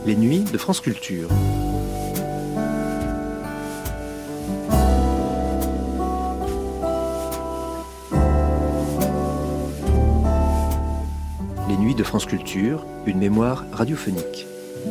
Les nuits de France Culture. Les nuits de France Culture, une mémoire radiophonique.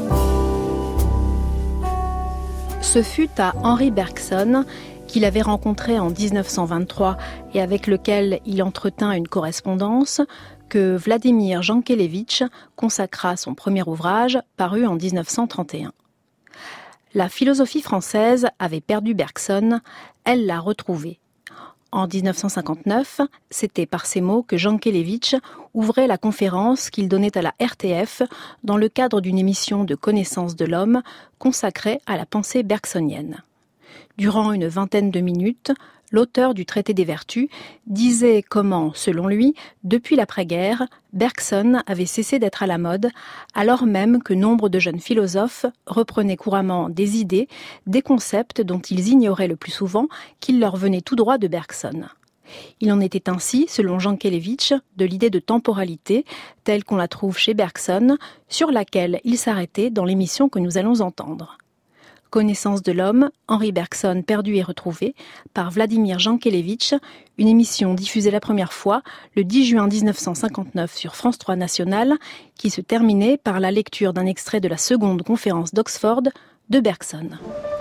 Ce fut à Henri Bergson, qu'il avait rencontré en 1923 et avec lequel il entretint une correspondance, que Vladimir Jankélévitch consacra son premier ouvrage, paru en 1931. La philosophie française avait perdu Bergson, elle l'a retrouvé. En 1959, c'était par ces mots que Jankélévitch ouvrait la conférence qu'il donnait à la RTF dans le cadre d'une émission de connaissance de l'homme consacrée à la pensée bergsonienne. Durant une vingtaine de minutes, l'auteur du Traité des Vertus disait comment, selon lui, depuis l'après-guerre, Bergson avait cessé d'être à la mode, alors même que nombre de jeunes philosophes reprenaient couramment des idées, des concepts dont ils ignoraient le plus souvent qu'ils leur venaient tout droit de Bergson. Il en était ainsi, selon Jankélévitch, de l'idée de temporalité, telle qu'on la trouve chez Bergson, sur laquelle il s'arrêtait dans l'émission que nous allons entendre. Connaissance de l'homme, Henri Bergson perdu et retrouvé, par Vladimir Jankélévitch, une émission diffusée la première fois le 10 juin 1959 sur France 3 National, qui se terminait par la lecture d'un extrait de la seconde conférence d'Oxford de Bergson.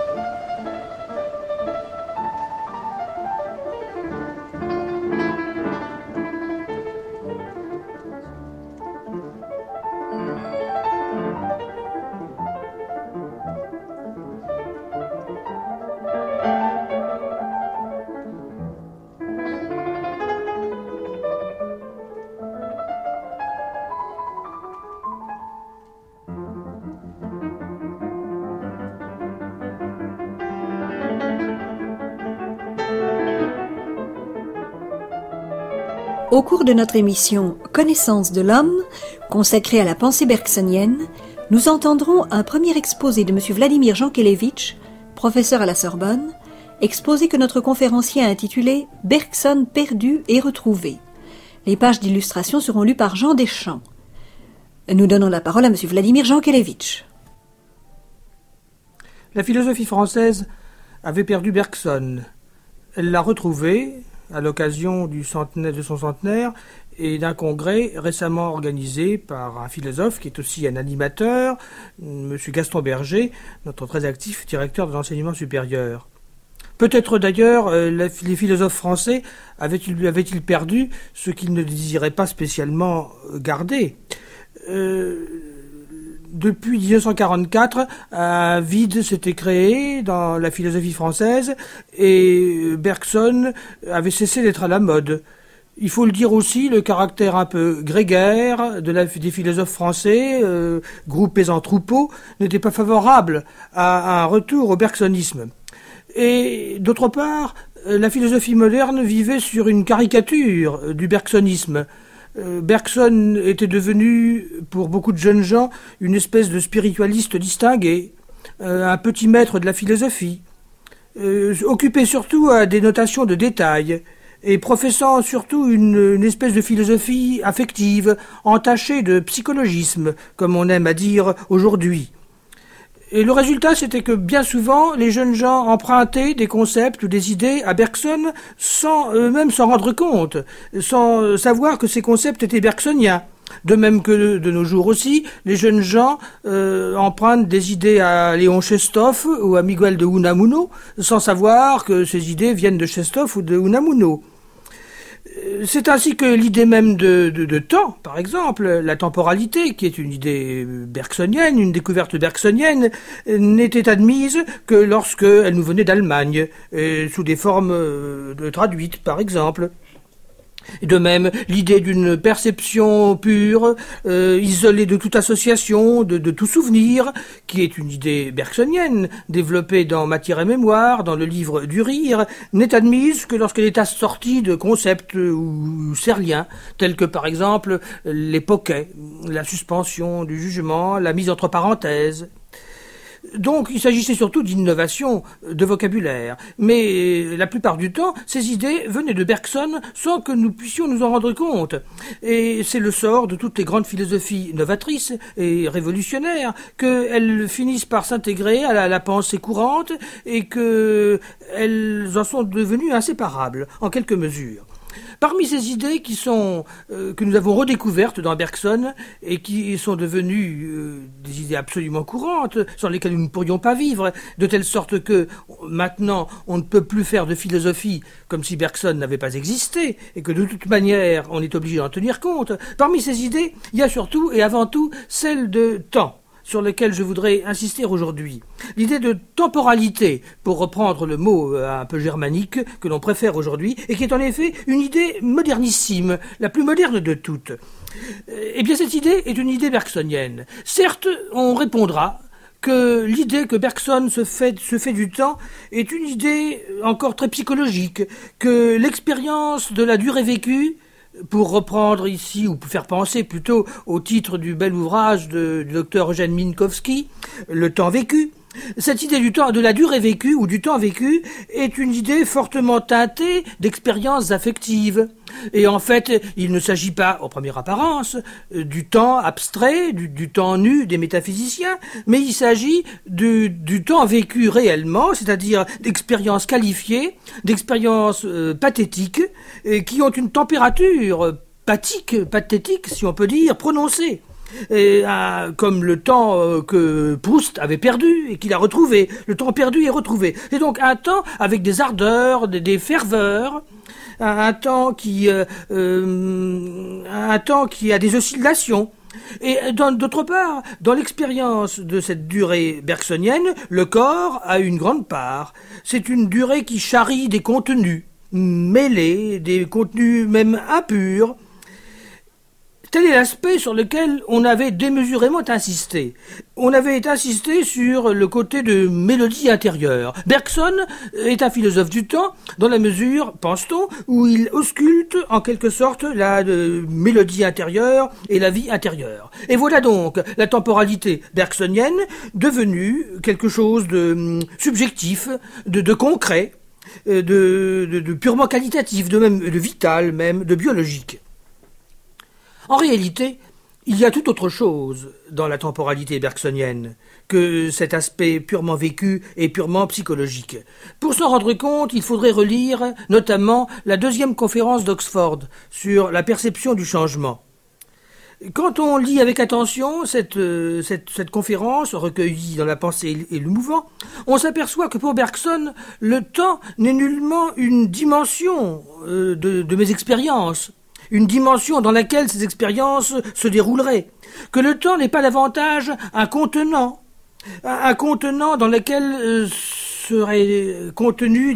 Au cours de notre émission Connaissance de l'homme, consacrée à la pensée bergsonienne, nous entendrons un premier exposé de M. Vladimir Jankélévitch, professeur à la Sorbonne, exposé que notre conférencier a intitulé « Bergson perdu et retrouvé ». Les pages d'illustration seront lues par Jean Deschamps. Nous donnons la parole à M. Vladimir Jankélévitch. La philosophie française avait perdu Bergson. Elle l'a retrouvé à l'occasion de son centenaire et d'un congrès récemment organisé par un philosophe qui est aussi un animateur, M. Gaston Berger, notre très actif directeur de l'enseignement supérieur. Peut-être d'ailleurs les philosophes français avaient-ils perdu ce qu'ils ne désiraient pas spécialement garder. Depuis 1944, un vide s'était créé dans la philosophie française et Bergson avait cessé d'être à la mode. Il faut le dire aussi, le caractère un peu grégaire des philosophes français, groupés en troupeaux, n'était pas favorable à un retour au bergsonisme. Et d'autre part, la philosophie moderne vivait sur une caricature du bergsonisme. Bergson était devenu, pour beaucoup de jeunes gens, une espèce de spiritualiste distingué, un petit maître de la philosophie, occupé surtout à des notations de détails, et professant surtout une espèce de philosophie affective, entachée de psychologisme, comme on aime à dire aujourd'hui. Et le résultat, c'était que bien souvent, les jeunes gens empruntaient des concepts ou des idées à Bergson sans eux-mêmes s'en rendre compte, sans savoir que ces concepts étaient bergsoniens. De même que de nos jours aussi, les jeunes gens empruntent des idées à Léon Chestov ou à Miguel de Unamuno, sans savoir que ces idées viennent de Chestov ou de Unamuno. C'est ainsi que l'idée même de temps, par exemple, la temporalité, qui est une idée bergsonienne, une découverte bergsonienne, n'était admise que lorsqu'elle nous venait d'Allemagne, sous des formes traduites, par exemple. De même, l'idée d'une perception pure, isolée de toute association, de tout souvenir, qui est une idée bergsonienne, développée dans Matière et Mémoire, dans le livre du rire, n'est admise que lorsqu'elle est assortie de concepts ou serliens, tels que par exemple les poquets, la suspension du jugement, la mise entre parenthèses. Donc il s'agissait surtout d'innovation de vocabulaire, mais la plupart du temps, ces idées venaient de Bergson sans que nous puissions nous en rendre compte. Et c'est le sort de toutes les grandes philosophies novatrices et révolutionnaires, qu'elles finissent par s'intégrer à la pensée courante et qu'elles en sont devenues inséparables, en quelque mesure. Parmi ces idées que nous avons redécouvertes dans Bergson et qui sont devenues des idées absolument courantes, sans lesquelles nous ne pourrions pas vivre, de telle sorte que maintenant on ne peut plus faire de philosophie comme si Bergson n'avait pas existé et que de toute manière on est obligé d'en tenir compte. Parmi ces idées, il y a surtout et avant tout celle de temps, sur lequel je voudrais insister aujourd'hui. L'idée de temporalité, pour reprendre le mot un peu germanique que l'on préfère aujourd'hui, et qui est en effet une idée modernissime, la plus moderne de toutes. Eh bien, cette idée est une idée bergsonienne. Certes, on répondra que l'idée que Bergson se fait du temps est une idée encore très psychologique, que l'expérience de la durée vécue, pour reprendre ici, ou pour faire penser plutôt au titre du bel ouvrage du docteur Eugène Minkowski, Le temps vécu, cette idée du temps, de la durée vécue ou du temps vécu est une idée fortement teintée d'expériences affectives. Et en fait, il ne s'agit pas, en première apparence, du temps abstrait, du temps nu des métaphysiciens, mais il s'agit du temps vécu réellement, c'est-à-dire d'expériences qualifiées, d'expériences pathétiques, qui ont une température pathétique, si on peut dire, prononcée. Comme le temps que Proust avait perdu et qu'il a retrouvé, le temps perdu et retrouvé. C'est donc un temps avec des ardeurs, des ferveurs, un temps qui a des oscillations. Et d'autre part, dans l'expérience de cette durée bergsonienne, le corps a une grande part. C'est une durée qui charrie des contenus mêlés, des contenus même impurs. Tel est l'aspect sur lequel on avait démesurément insisté. On avait insisté sur le côté de mélodie intérieure. Bergson est un philosophe du temps, dans la mesure, pense-t-on, où il ausculte en quelque sorte la mélodie intérieure et la vie intérieure. Et voilà donc la temporalité bergsonienne devenue quelque chose de subjectif, de concret, de purement qualitatif, de vital même, de biologique. En réalité, il y a tout autre chose dans la temporalité bergsonienne que cet aspect purement vécu et purement psychologique. Pour s'en rendre compte, il faudrait relire notamment la 2e conférence d'Oxford sur la perception du changement. Quand on lit avec attention cette conférence recueillie dans la pensée et le mouvant, on s'aperçoit que pour Bergson, le temps n'est nullement une dimension de mes expériences, une dimension dans laquelle ces expériences se dérouleraient, que le temps n'est pas davantage un contenant dans lequel seraient contenues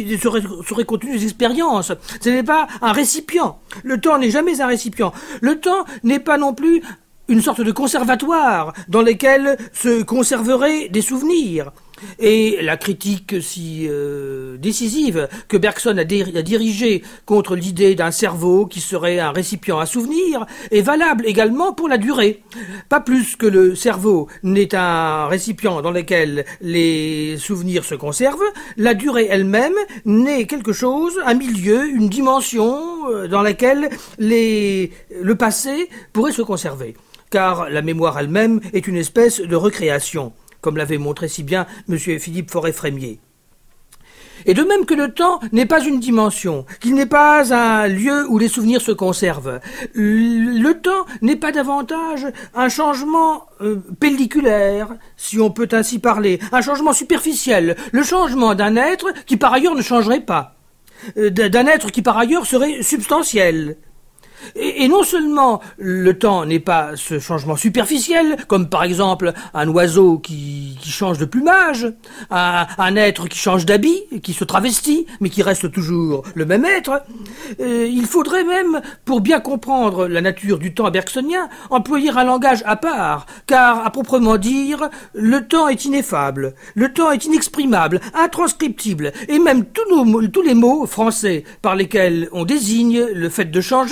des expériences. Ce n'est pas un récipient. Le temps n'est jamais un récipient. Le temps n'est pas non plus une sorte de conservatoire dans lequel se conserveraient des souvenirs. Et la critique si décisive que Bergson a dirigée contre l'idée d'un cerveau qui serait un récipient à souvenirs est valable également pour la durée. Pas plus que le cerveau n'est un récipient dans lequel les souvenirs se conservent, la durée elle-même n'est quelque chose, un milieu, une dimension dans laquelle le passé pourrait se conserver. Car la mémoire elle-même est une espèce de recréation, comme l'avait montré si bien M. Philippe Forêt-Frémier. Et de même que le temps n'est pas une dimension, qu'il n'est pas un lieu où les souvenirs se conservent, le temps n'est pas davantage un changement pelliculaire, si on peut ainsi parler, un changement superficiel, le changement d'un être qui par ailleurs ne changerait pas, d'un être qui par ailleurs serait substantiel. Et non seulement le temps n'est pas ce changement superficiel, comme par exemple un oiseau qui change de plumage, un être qui change d'habit, qui se travestit, mais qui reste toujours le même être. Il faudrait même, pour bien comprendre la nature du temps bergsonien, employer un langage à part, car, à proprement dire, le temps est ineffable, le temps est inexprimable, intranscriptible, et même tous les mots français par lesquels on désigne le fait de changer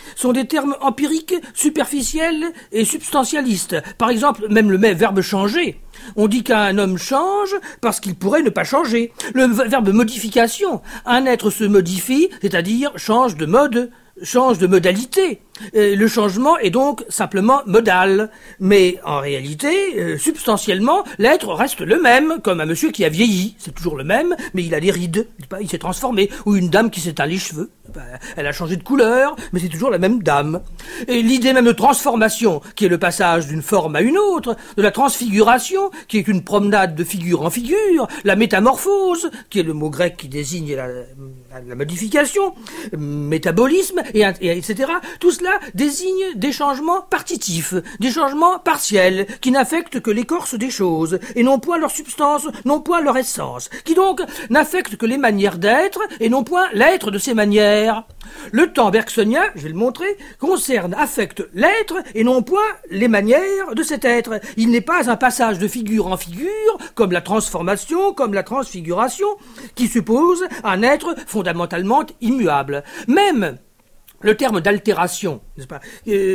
sont des termes empiriques, superficiels et substantialistes. Par exemple, même le verbe changer. On dit qu'un homme change parce qu'il pourrait ne pas changer. Le verbe modification, un être se modifie, c'est-à-dire change de mode, change de modalité. Le changement est donc simplement modal. Mais en réalité, substantiellement, l'être reste le même, comme un monsieur qui a vieilli. C'est toujours le même, mais il a des rides. Il s'est transformé. Ou une dame qui s'éteint les cheveux. Elle a changé de couleur, mais c'est toujours la même dame. Et l'idée même de transformation, qui est le passage d'une forme à une autre, de la transfiguration, qui est une promenade de figure en figure, la métamorphose, qui est le mot grec qui désigne la modification, métabolisme, et etc. Tout cela désigne des changements partitifs, des changements partiels, qui n'affectent que l'écorce des choses, et non point leur substance, non point leur essence, qui donc n'affectent que les manières d'être, et non point l'être de ces manières. Le temps bergsonien, je vais le montrer, affecte l'être, et non point les manières de cet être. Il n'est pas un passage de figure en figure, comme la transformation, comme la transfiguration, qui suppose un être fondamentalement immuable. Même le terme d'altération, n'est-ce pas,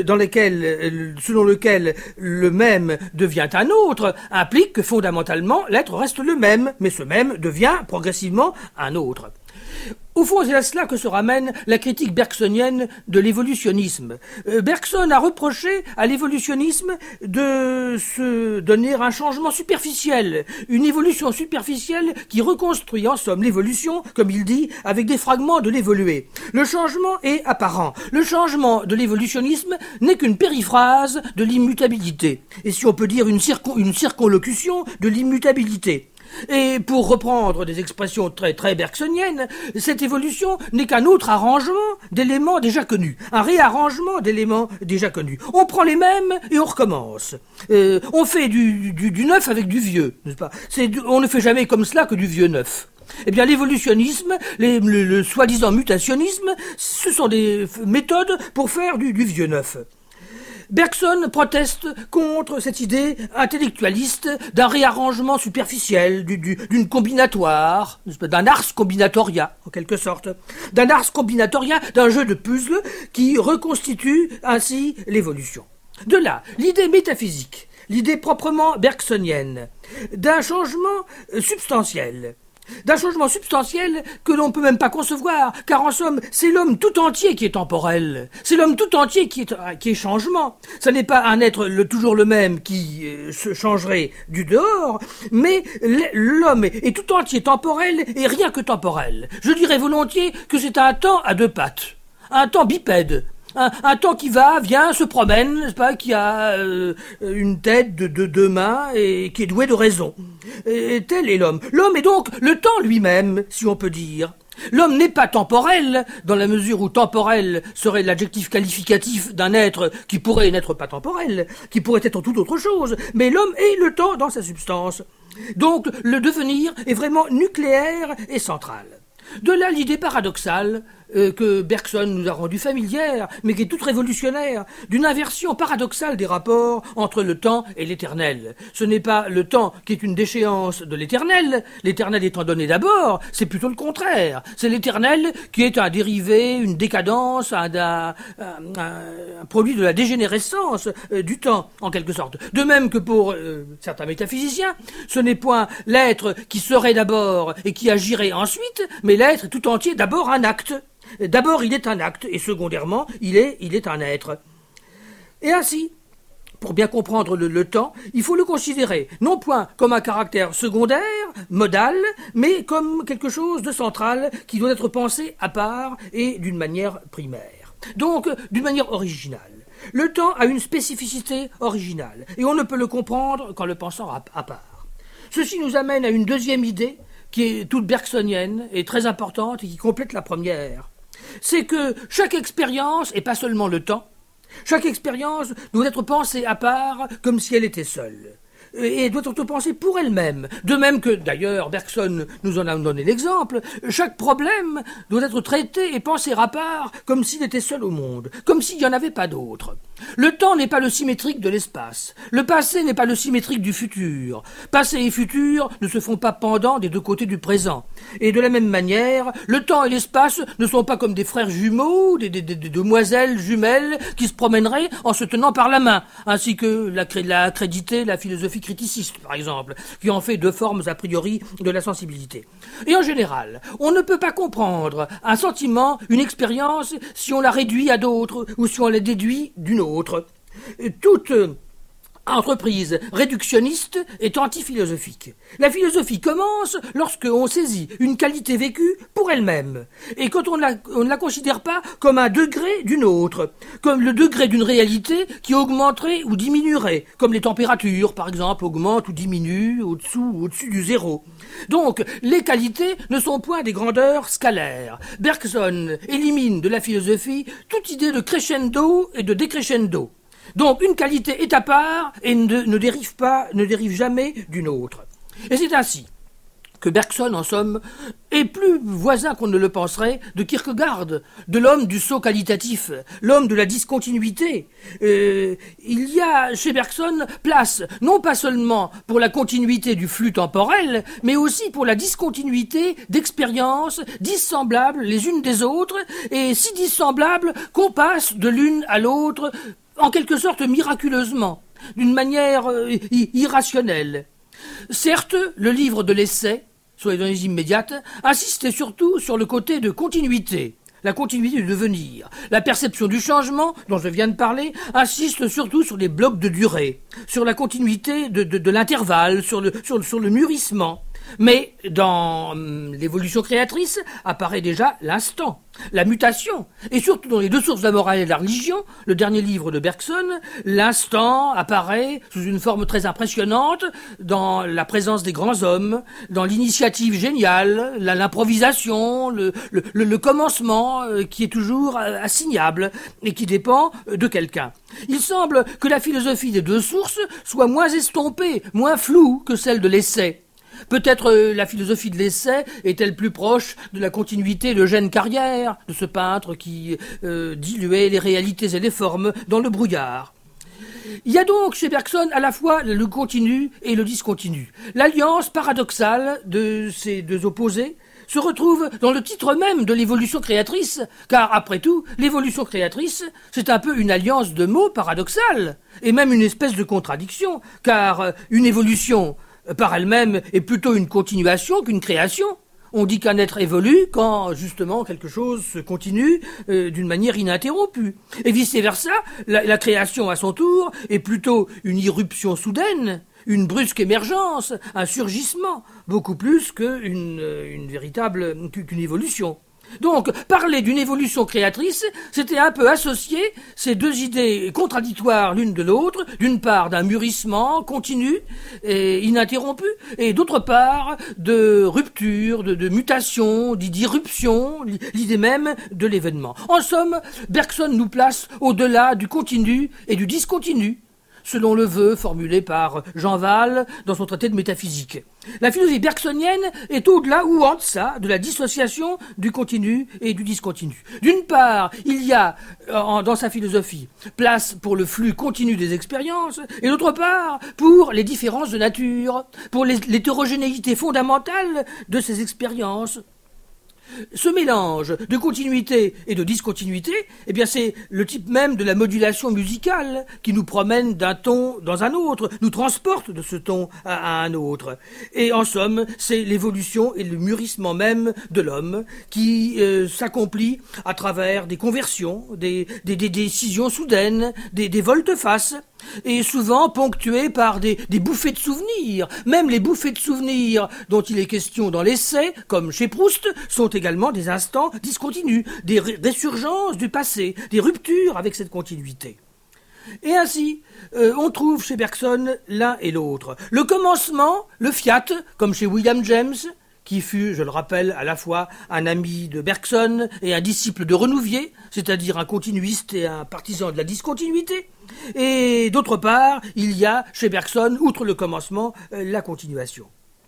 selon lequel le même devient un autre, implique que fondamentalement l'être reste le même, mais ce même devient progressivement un autre. Au fond, c'est à cela que se ramène la critique bergsonienne de l'évolutionnisme. Bergson a reproché à l'évolutionnisme de se donner un changement superficiel, une évolution superficielle qui reconstruit en somme l'évolution, comme il dit, avec des fragments de l'évolué. Le changement est apparent. Le changement de l'évolutionnisme n'est qu'une périphrase de l'immutabilité. Et si on peut dire une circonlocution de l'immutabilité. Et pour reprendre des expressions très très bergsoniennes, cette évolution n'est qu'un autre arrangement d'éléments déjà connus, un réarrangement d'éléments déjà connus. On prend les mêmes et on recommence. On fait du neuf avec du vieux, n'est-ce pas ? On ne fait jamais comme cela que du vieux neuf. Eh bien, l'évolutionnisme, le soi-disant mutationnisme, ce sont des méthodes pour faire du vieux neuf. Bergson proteste contre cette idée intellectualiste d'un réarrangement superficiel, d'une combinatoire, d'un ars combinatoria, en quelque sorte. D'un ars combinatoria, d'un jeu de puzzles qui reconstitue ainsi l'évolution. De là, l'idée métaphysique, l'idée proprement bergsonienne, d'un changement substantiel. D'un changement substantiel que l'on ne peut même pas concevoir, car en somme, c'est l'homme tout entier qui est temporel. C'est l'homme tout entier qui est changement. Ce n'est pas un être toujours le même qui se changerait du dehors, mais l'homme est tout entier temporel et rien que temporel. Je dirais volontiers que c'est un temps à deux pattes, un temps bipède. Un temps qui va, vient, se promène, n'est-ce pas, qui a une tête de deux mains et qui est doué de raison. Et tel est l'homme. L'homme est donc le temps lui-même, si on peut dire. L'homme n'est pas temporel, dans la mesure où temporel serait l'adjectif qualificatif d'un être qui pourrait n'être pas temporel, qui pourrait être toute autre chose, mais l'homme est le temps dans sa substance. Donc le devenir est vraiment nucléaire et central. De là l'idée paradoxale que Bergson nous a rendue familière, mais qui est toute révolutionnaire, d'une inversion paradoxale des rapports entre le temps et l'éternel. Ce n'est pas le temps qui est une déchéance de l'éternel étant donné d'abord, c'est plutôt le contraire. C'est l'éternel qui est un dérivé, une décadence, un produit de la dégénérescence du temps, en quelque sorte. De même que pour certains métaphysiciens, ce n'est point l'être qui serait d'abord et qui agirait ensuite, mais l'être tout entier d'abord un acte. D'abord, il est un acte, et secondairement, il est un être. Et ainsi, pour bien comprendre le temps, il faut le considérer, non point comme un caractère secondaire, modal, mais comme quelque chose de central qui doit être pensé à part et d'une manière primaire. Donc, d'une manière originale. Le temps a une spécificité originale, et on ne peut le comprendre qu'en le pensant à part. Ceci nous amène à une deuxième idée, qui est toute bergsonienne et très importante et qui complète la première. C'est que chaque expérience, et pas seulement le temps, chaque expérience doit être pensée à part comme si elle était seule. Et doit être pensée pour elle-même. De même que, d'ailleurs, Bergson nous en a donné l'exemple, chaque problème doit être traité et pensé à part comme s'il était seul au monde, comme s'il n'y en avait pas d'autre. Le temps n'est pas le symétrique de l'espace. Le passé n'est pas le symétrique du futur. Passé et futur ne se font pas pendant des deux côtés du présent. Et de la même manière, le temps et l'espace ne sont pas comme des frères jumeaux, des demoiselles jumelles qui se promèneraient en se tenant par la main, ainsi que l'a accrédité la philosophie criticiste, par exemple, qui en fait deux formes a priori de la sensibilité. Et en général, on ne peut pas comprendre un sentiment, une expérience, si on la réduit à d'autres ou si on la déduit d'une autre. Toute entreprise réductionniste est antiphilosophique. La philosophie commence lorsque on saisit une qualité vécue pour elle-même, et quand on ne la considère pas comme un degré d'une autre, comme le degré d'une réalité qui augmenterait ou diminuerait, comme les températures, par exemple, augmentent ou diminuent au-dessous ou au-dessus du zéro. Donc, les qualités ne sont point des grandeurs scalaires. Bergson élimine de la philosophie toute idée de crescendo et de décrescendo. Donc une qualité est à part et ne dérive jamais d'une autre. Et c'est ainsi que Bergson, en somme, est plus voisin qu'on ne le penserait de Kierkegaard, de l'homme du saut qualitatif, l'homme de la discontinuité. Il y a chez Bergson place, non pas seulement pour la continuité du flux temporel, mais aussi pour la discontinuité d'expériences dissemblables les unes des autres, et si dissemblables qu'on passe de l'une à l'autre en quelque sorte miraculeusement, d'une manière irrationnelle. Certes, le livre de l'essai, sur les données immédiates, insistait surtout sur le côté de continuité, la continuité du devenir. La perception du changement, dont je viens de parler, insiste surtout sur les blocs de durée, sur la continuité de l'intervalle, sur le mûrissement. Mais dans l'évolution créatrice apparaît déjà l'instant, la mutation, et surtout dans les deux sources de la morale et de la religion, le dernier livre de Bergson, l'instant apparaît sous une forme très impressionnante dans la présence des grands hommes, dans l'initiative géniale, l'improvisation, le commencement qui est toujours assignable et qui dépend de quelqu'un. Il semble que la philosophie des deux sources soit moins estompée, moins floue que celle de l'essai. Peut-être la philosophie de l'essai est-elle plus proche de la continuité d'Eugène Carrière, de ce peintre qui diluait les réalités et les formes dans le brouillard. Il y a donc chez Bergson à la fois le continu et le discontinu. L'alliance paradoxale de ces deux opposés se retrouve dans le titre même de l'évolution créatrice, car après tout, l'évolution créatrice, c'est un peu une alliance de mots paradoxale, et même une espèce de contradiction, car une évolution par elle-même est plutôt une continuation qu'une création. On dit qu'un être évolue quand, justement, quelque chose se continue d'une manière ininterrompue. Et vice-versa, la création, à son tour, est plutôt une irruption soudaine, une brusque émergence, un surgissement, beaucoup plus qu'une évolution. Donc, parler d'une évolution créatrice, c'était un peu associer ces deux idées contradictoires l'une de l'autre, d'une part d'un mûrissement continu et ininterrompu, et d'autre part de rupture, de mutation, d'irruption, l'idée même de l'événement. En somme, Bergson nous place au-delà du continu et du discontinu, selon le vœu formulé par Jean Wahl dans son traité de métaphysique. La philosophie bergsonienne est au-delà ou en deçà de la dissociation du continu et du discontinu. D'une part, il y a, dans sa philosophie, place pour le flux continu des expériences, et d'autre part, pour les différences de nature, pour l'hétérogénéité fondamentale de ces expériences. Ce mélange de continuité et de discontinuité, eh bien c'est le type même de la modulation musicale qui nous promène d'un ton dans un autre, nous transporte de ce ton à un autre. Et en somme, c'est l'évolution et le mûrissement même de l'homme qui s'accomplit à travers des conversions, des décisions soudaines, des volte-face, et souvent ponctué par des bouffées de souvenirs. Même les bouffées de souvenirs dont il est question dans l'essai, comme chez Proust, sont également des instants discontinus, des résurgences du passé, des ruptures avec cette continuité. Et ainsi, on trouve chez Bergson l'un et l'autre. Le commencement, le fiat, comme chez William James, qui fut, je le rappelle, à la fois un ami de Bergson et un disciple de Renouvier, c'est-à-dire un continuiste et un partisan de la discontinuité. Et d'autre part, il y a chez Bergson, outre le commencement, la continuation.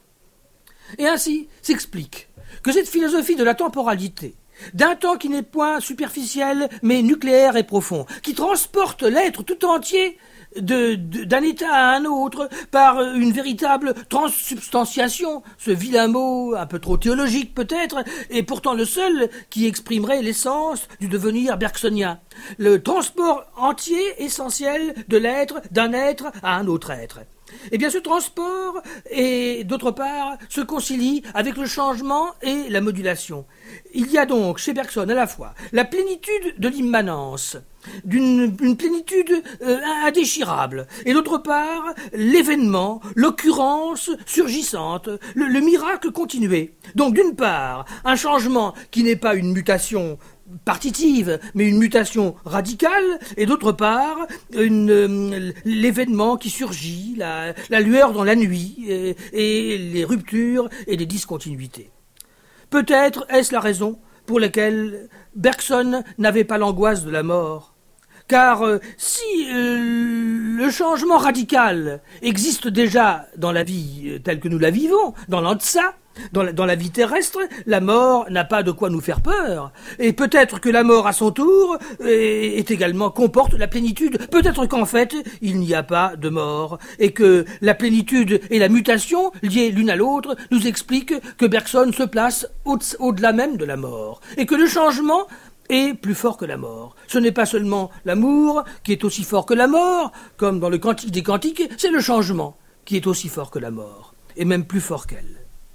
Et ainsi s'explique que cette philosophie de la temporalité, d'un temps qui n'est point superficiel, mais nucléaire et profond, qui transporte l'être tout entier d'un état à un autre par une véritable transsubstantiation. Ce vilain mot, un peu trop théologique peut-être, est pourtant le seul qui exprimerait l'essence du devenir bergsonien. Le transport entier, essentiel de l'être, d'un être à un autre être. Eh bien, ce transport, et d'autre part, se concilie avec le changement et la modulation. Il y a donc chez Bergson à la fois la plénitude de l'immanence, une plénitude indéchirable, et d'autre part l'événement, l'occurrence surgissante, le miracle continué. Donc d'une part, un changement qui n'est pas une mutation partitive, mais une mutation radicale, et d'autre part, l'événement qui surgit, la lueur dans la nuit, et les ruptures et les discontinuités. Peut-être est-ce la raison pour laquelle Bergson n'avait pas l'angoisse de la mort. Car si le changement radical existe déjà dans la vie telle que nous la vivons, dans l'Antsa, dans la vie terrestre, la mort n'a pas de quoi nous faire peur. Et peut-être que la mort, à son tour, est également comporte la plénitude. Peut-être qu'en fait, il n'y a pas de mort. Et que la plénitude et la mutation, liées l'une à l'autre, nous expliquent que Bergson se place au-delà même de la mort. Et que le changement est plus fort que la mort. Ce n'est pas seulement l'amour qui est aussi fort que la mort, comme dans le Cantique des Cantiques, c'est le changement qui est aussi fort que la mort, et même plus fort qu'elle.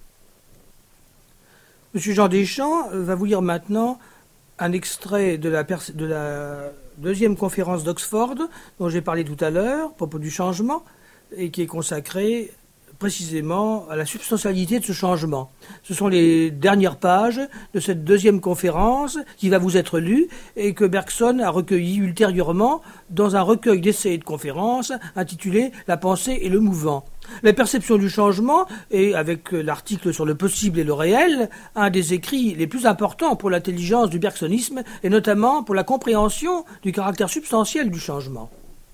Monsieur Jean Deschamps va vous lire maintenant un extrait de la deuxième conférence d'Oxford, dont j'ai parlé tout à l'heure, à propos du changement, et qui est consacré précisément à la substantialité de ce changement. Ce sont les dernières pages de cette deuxième conférence qui va vous être lue et que Bergson a recueilli ultérieurement dans un recueil d'essais et de conférences intitulé « La pensée et le mouvant ». La perception du changement est, avec l'article sur le possible et le réel, un des écrits les plus importants pour l'intelligence du bergsonisme et notamment pour la compréhension du caractère substantiel du changement.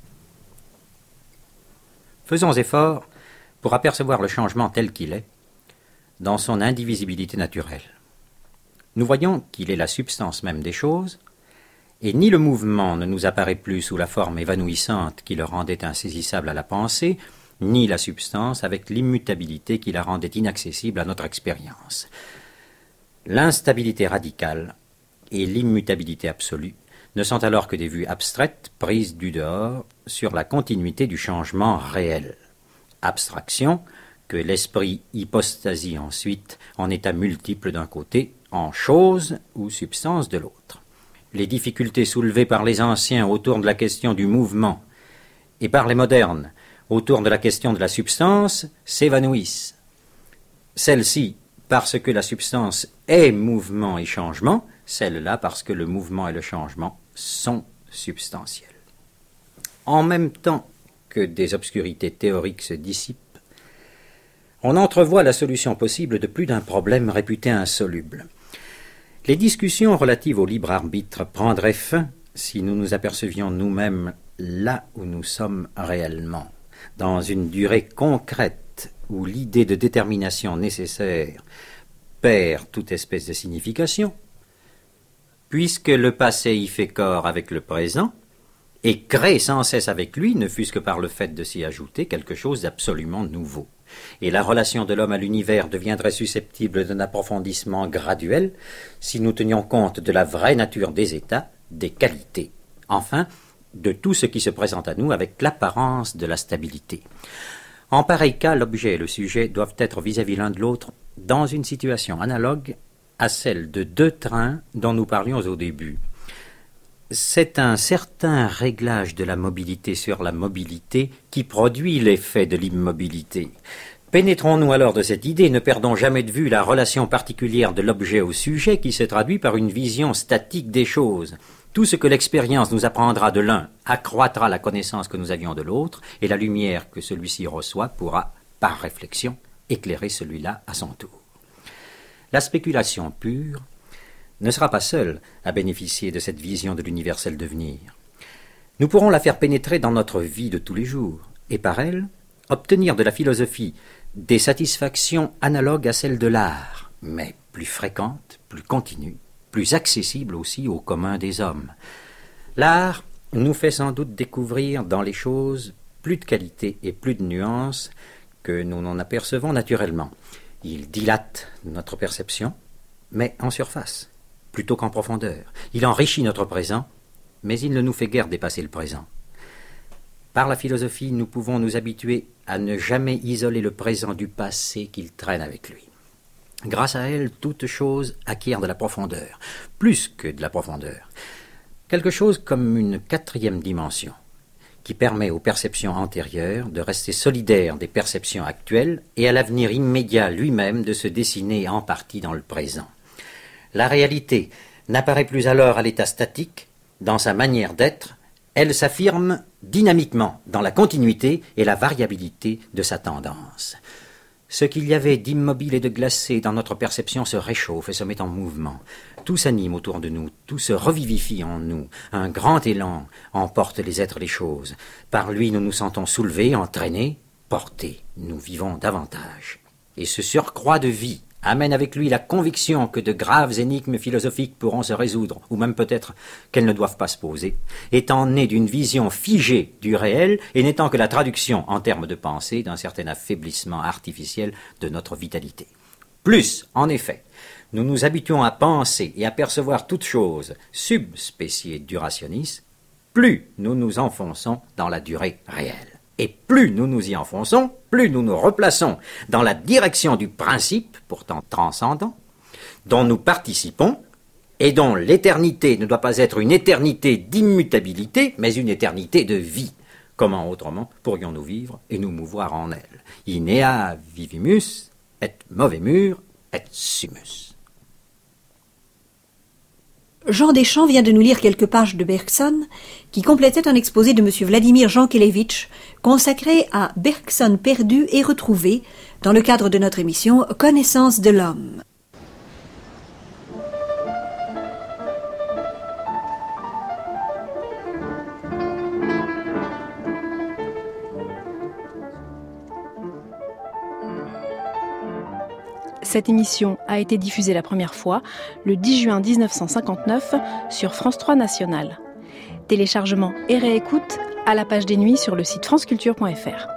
Faisons effort pour apercevoir le changement tel qu'il est, dans son indivisibilité naturelle. Nous voyons qu'il est la substance même des choses, et ni le mouvement ne nous apparaît plus sous la forme évanouissante qui le rendait insaisissable à la pensée, ni la substance avec l'immutabilité qui la rendait inaccessible à notre expérience. L'instabilité radicale et l'immutabilité absolue ne sont alors que des vues abstraites prises du dehors sur la continuité du changement réel. Abstraction que l'esprit hypostasie ensuite en état multiple d'un côté, en chose ou substance de l'autre. Les difficultés soulevées par les anciens autour de la question du mouvement et par les modernes autour de la question de la substance s'évanouissent. Celle-ci parce que la substance est mouvement et changement, celle-là parce que le mouvement et le changement sont substantiels. En même temps que des obscurités théoriques se dissipent, on entrevoit la solution possible de plus d'un problème réputé insoluble. Les discussions relatives au libre arbitre prendraient fin si nous nous apercevions nous-mêmes là où nous sommes réellement, dans une durée concrète où l'idée de détermination nécessaire perd toute espèce de signification, puisque le passé y fait corps avec le présent, et crée sans cesse avec lui, ne fût-ce que par le fait de s'y ajouter quelque chose d'absolument nouveau. Et la relation de l'homme à l'univers deviendrait susceptible d'un approfondissement graduel si nous tenions compte de la vraie nature des états, des qualités, enfin, de tout ce qui se présente à nous avec l'apparence de la stabilité. En pareil cas, l'objet et le sujet doivent être vis-à-vis l'un de l'autre dans une situation analogue à celle de deux trains dont nous parlions au début. C'est un certain réglage de la mobilité sur la mobilité qui produit l'effet de l'immobilité. Pénétrons-nous alors de cette idée, ne perdons jamais de vue la relation particulière de l'objet au sujet qui se traduit par une vision statique des choses. Tout ce que l'expérience nous apprendra de l'un accroîtra la connaissance que nous avions de l'autre, et la lumière que celui-ci reçoit pourra, par réflexion, éclairer celui-là à son tour. La spéculation pure ne sera pas seule à bénéficier de cette vision de l'universel devenir. Nous pourrons la faire pénétrer dans notre vie de tous les jours, et par elle, obtenir de la philosophie des satisfactions analogues à celles de l'art, mais plus fréquentes, plus continues, plus accessibles aussi au commun des hommes. L'art nous fait sans doute découvrir dans les choses plus de qualité et plus de nuances que nous n'en apercevons naturellement. Il dilate notre perception, mais en surface, plutôt qu'en profondeur. Il enrichit notre présent, mais il ne nous fait guère dépasser le présent. Par la philosophie, nous pouvons nous habituer à ne jamais isoler le présent du passé qu'il traîne avec lui. Grâce à elle, toute chose acquiert de la profondeur, plus que de la profondeur. Quelque chose comme une 4e dimension, qui permet aux perceptions antérieures de rester solidaires des perceptions actuelles et à l'avenir immédiat lui-même de se dessiner en partie dans le présent. La réalité n'apparaît plus alors à l'état statique, dans sa manière d'être, elle s'affirme dynamiquement dans la continuité et la variabilité de sa tendance. Ce qu'il y avait d'immobile et de glacé dans notre perception se réchauffe et se met en mouvement. Tout s'anime autour de nous, tout se revivifie en nous. Un grand élan emporte les êtres et les choses. Par lui, nous nous sentons soulevés, entraînés, portés. Nous vivons davantage. Et ce surcroît de vie amène avec lui la conviction que de graves énigmes philosophiques pourront se résoudre, ou même peut-être qu'elles ne doivent pas se poser, étant nées d'une vision figée du réel et n'étant que la traduction en termes de pensée d'un certain affaiblissement artificiel de notre vitalité. Plus, en effet, nous nous habituons à penser et à percevoir toutes choses subspéciées du rationnisme, plus nous nous enfonçons dans la durée réelle. Et plus nous nous y enfonçons, plus nous nous replaçons dans la direction du principe, pourtant transcendant, dont nous participons, et dont l'éternité ne doit pas être une éternité d'immutabilité, mais une éternité de vie. Comment autrement pourrions-nous vivre et nous mouvoir en elle? Inea vivimus, et movemur, et sumus. Jean Deschamps vient de nous lire quelques pages de Bergson qui complétaient un exposé de M. Vladimir Jankélévitch consacré à Bergson perdu et retrouvé dans le cadre de notre émission Connaissance de l'homme. Cette émission a été diffusée la première fois le 10 juin 1959 sur France 3 National. Téléchargement et réécoute à la page des nuits sur le site franceculture.fr.